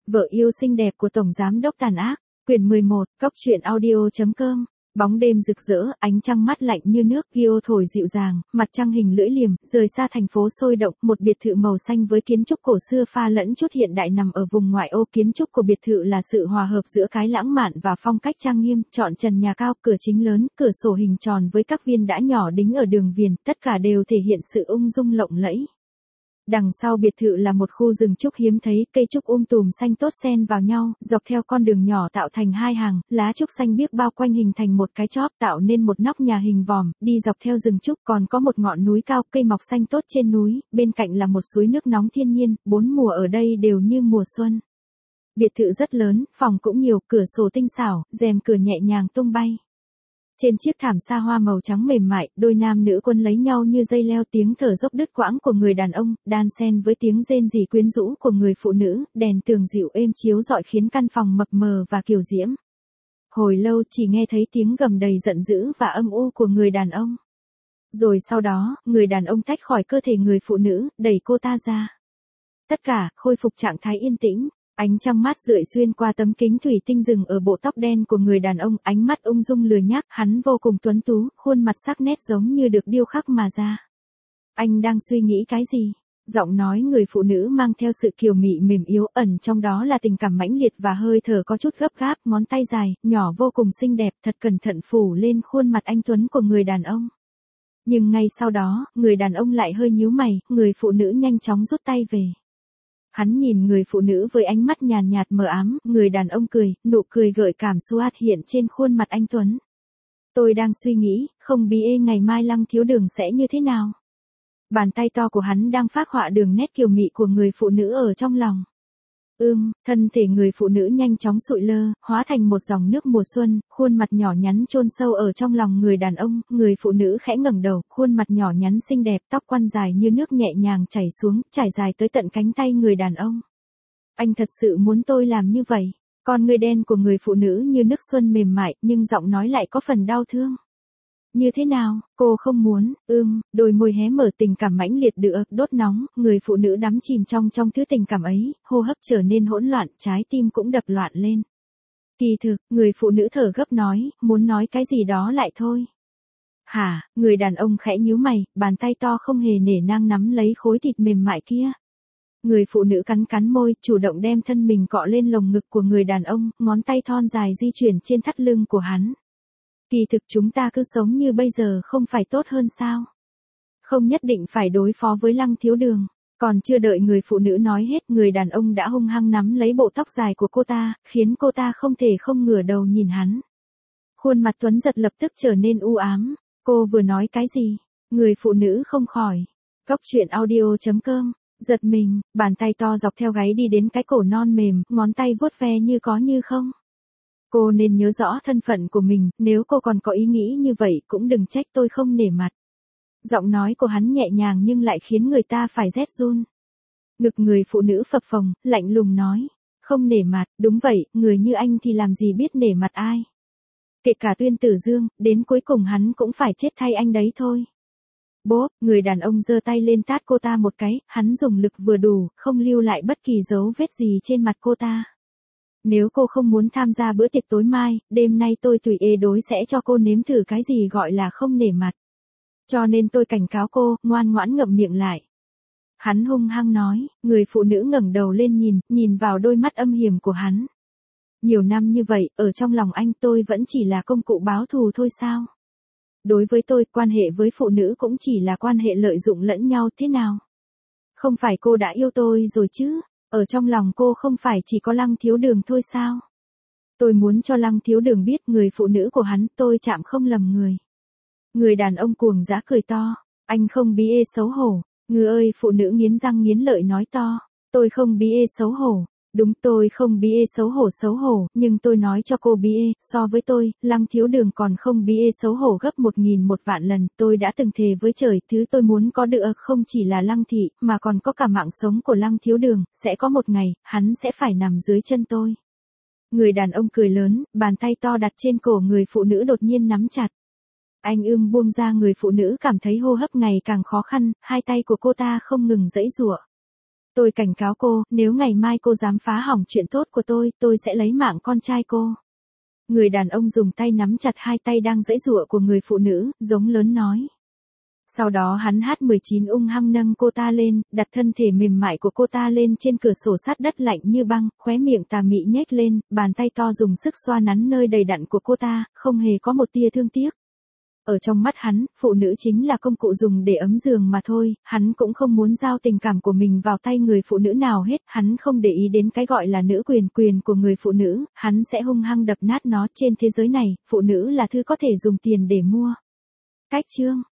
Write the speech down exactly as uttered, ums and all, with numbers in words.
Vợ yêu xinh đẹp của Tổng Giám đốc tàn ác, quyển mười một, cốc truyện audio.com. Bóng đêm rực rỡ, ánh trăng mát lạnh như nước, Gio thổi dịu dàng, mặt trăng hình lưỡi liềm, rời xa thành phố sôi động, một biệt thự màu xanh với kiến trúc cổ xưa pha lẫn chút hiện đại nằm ở vùng ngoại ô. Kiến trúc của biệt thự là sự hòa hợp giữa cái lãng mạn và phong cách trang nghiêm, trọn trần nhà cao, cửa chính lớn, cửa sổ hình tròn với các viên đá nhỏ đính ở đường viền, tất cả đều thể hiện sự ung dung lộng lẫy. Đằng sau biệt thự là một khu rừng trúc hiếm thấy, cây trúc um tùm xanh tốt xen vào nhau, dọc theo con đường nhỏ tạo thành hai hàng, lá trúc xanh biếc bao quanh hình thành một cái chóp tạo nên một nóc nhà hình vòm, đi dọc theo rừng trúc còn có một ngọn núi cao, cây mọc xanh tốt trên núi, bên cạnh là một suối nước nóng thiên nhiên, bốn mùa ở đây đều như mùa xuân. Biệt thự rất lớn, phòng cũng nhiều, cửa sổ tinh xảo, rèm cửa nhẹ nhàng tung bay. Trên chiếc thảm sa hoa màu trắng mềm mại, đôi nam nữ quân lấy nhau như dây leo, tiếng thở dốc đứt quãng của người đàn ông, đan xen với tiếng rên rỉ quyến rũ của người phụ nữ, đèn tường dịu êm chiếu rọi khiến căn phòng mập mờ và kiều diễm. Hồi lâu chỉ nghe thấy tiếng gầm đầy giận dữ và âm u của người đàn ông. Rồi sau đó, người đàn ông tách khỏi cơ thể người phụ nữ, đẩy cô ta ra. Tất cả, khôi phục trạng thái yên tĩnh. Ánh trăng mát rượi xuyên qua tấm kính thủy tinh rừng ở bộ tóc đen của người đàn ông, ánh mắt ung dung lười nhác, hắn vô cùng tuấn tú, khuôn mặt sắc nét giống như được điêu khắc mà ra. Anh đang suy nghĩ cái gì? Giọng nói người phụ nữ mang theo sự kiều mị mềm yếu, ẩn trong đó là tình cảm mãnh liệt và hơi thở có chút gấp gáp, ngón tay dài, nhỏ vô cùng xinh đẹp, thật cẩn thận phủ lên khuôn mặt anh tuấn của người đàn ông. Nhưng ngay sau đó, người đàn ông lại hơi nhíu mày, người phụ nữ nhanh chóng rút tay về. Hắn nhìn người phụ nữ với ánh mắt nhàn nhạt mờ ám, người đàn ông cười, nụ cười gợi cảm xuất hiện trên khuôn mặt anh tuấn. Tôi đang suy nghĩ, không biết ngày mai Lăng Thiếu Đường sẽ như thế nào. Bàn tay to của hắn đang phác họa đường nét kiều mị của người phụ nữ ở trong lòng. Ưm, thân thể người phụ nữ nhanh chóng sụi lơ, hóa thành một dòng nước mùa xuân, khuôn mặt nhỏ nhắn chôn sâu ở trong lòng người đàn ông, người phụ nữ khẽ ngẩng đầu, khuôn mặt nhỏ nhắn xinh đẹp, tóc quăn dài như nước nhẹ nhàng chảy xuống, trải dài tới tận cánh tay người đàn ông. Anh thật sự muốn tôi làm như vậy? Con người đen của người phụ nữ như nước xuân mềm mại, nhưng giọng nói lại có phần đau thương. Như thế nào, cô không muốn, ưm, đôi môi hé mở, tình cảm mãnh liệt được đốt nóng, người phụ nữ đắm chìm trong trong thứ tình cảm ấy, hô hấp trở nên hỗn loạn, trái tim cũng đập loạn lên. Kỳ thực, người phụ nữ thở gấp nói, muốn nói cái gì đó lại thôi. Hả, người đàn ông khẽ nhíu mày, bàn tay to không hề nể nang nắm lấy khối thịt mềm mại kia. Người phụ nữ cắn cắn môi, chủ động đem thân mình cọ lên lồng ngực của người đàn ông, ngón tay thon dài di chuyển trên thắt lưng của hắn. Kỳ thực chúng ta cứ sống như bây giờ không phải tốt hơn sao? Không nhất định phải đối phó với Lăng Thiếu Đường. Còn chưa đợi người phụ nữ nói hết, người đàn ông đã hung hăng nắm lấy bộ tóc dài của cô ta, khiến cô ta không thể không ngửa đầu nhìn hắn. Khuôn mặt tuấn giật lập tức trở nên u ám. Cô vừa nói cái gì? Người phụ nữ không khỏi. Cốc truyện audio.com. Giật mình, bàn tay to dọc theo gáy đi đến cái cổ non mềm, ngón tay vuốt ve như có như không. Cô nên nhớ rõ thân phận của mình, nếu cô còn có ý nghĩ như vậy cũng đừng trách tôi không nể mặt. Giọng nói của hắn nhẹ nhàng nhưng lại khiến người ta phải rét run. Ngực người phụ nữ phập phồng, lạnh lùng nói. Không nể mặt, đúng vậy, người như anh thì làm gì biết nể mặt ai. Kể cả Tuyên Tử Dương, đến cuối cùng hắn cũng phải chết thay anh đấy thôi. Bốp, người đàn ông giơ tay lên tát cô ta một cái, hắn dùng lực vừa đủ, không lưu lại bất kỳ dấu vết gì trên mặt cô ta. Nếu cô không muốn tham gia bữa tiệc tối mai, đêm nay tôi tùy ê đối sẽ cho cô nếm thử cái gì gọi là không nể mặt. Cho nên tôi cảnh cáo cô, ngoan ngoãn ngậm miệng lại. Hắn hung hăng nói, người phụ nữ ngẩng đầu lên nhìn, nhìn vào đôi mắt âm hiểm của hắn. Nhiều năm như vậy, ở trong lòng anh tôi vẫn chỉ là công cụ báo thù thôi sao? Đối với tôi, quan hệ với phụ nữ cũng chỉ là quan hệ lợi dụng lẫn nhau thế nào? Không phải cô đã yêu tôi rồi chứ? Ở trong lòng cô không phải chỉ có Lăng Thiếu Đường thôi sao? Tôi muốn cho Lăng Thiếu Đường biết người phụ nữ của hắn, tôi chạm không lầm người. Người đàn ông cuồng dã cười to. Anh không bi ê xấu hổ. Ngư ơi, phụ nữ nghiến răng nghiến lợi nói to. Tôi không bi ê xấu hổ. Đúng, tôi không bi ê xấu hổ xấu hổ, nhưng tôi nói cho cô bi ê, so với tôi, Lăng Thiếu Đường còn không bi ê xấu hổ gấp một nghìn một vạn lần. Tôi đã từng thề với trời, thứ tôi muốn có được không chỉ là Lăng thị, mà còn có cả mạng sống của Lăng Thiếu Đường, sẽ có một ngày, hắn sẽ phải nằm dưới chân tôi. Người đàn ông cười lớn, bàn tay to đặt trên cổ người phụ nữ đột nhiên nắm chặt. Anh ưm buông ra, người phụ nữ cảm thấy hô hấp ngày càng khó khăn, hai tay của cô ta không ngừng giãy giụa. Tôi cảnh cáo cô, nếu ngày mai cô dám phá hỏng chuyện tốt của tôi, tôi sẽ lấy mạng con trai cô. Người đàn ông dùng tay nắm chặt hai tay đang giãy giụa của người phụ nữ, giống lớn nói. Sau đó hắn hát mười chín ung hăng nâng cô ta lên, đặt thân thể mềm mại của cô ta lên trên cửa sổ sắt đất lạnh như băng, khóe miệng tà mị nhếch lên, bàn tay to dùng sức xoa nắn nơi đầy đặn của cô ta, không hề có một tia thương tiếc. Ở trong mắt hắn, phụ nữ chính là công cụ dùng để ấm giường mà thôi, hắn cũng không muốn giao tình cảm của mình vào tay người phụ nữ nào hết, hắn không để ý đến cái gọi là nữ quyền quyền của người phụ nữ, hắn sẽ hung hăng đập nát nó trên thế giới này, phụ nữ là thứ có thể dùng tiền để mua. Cách chương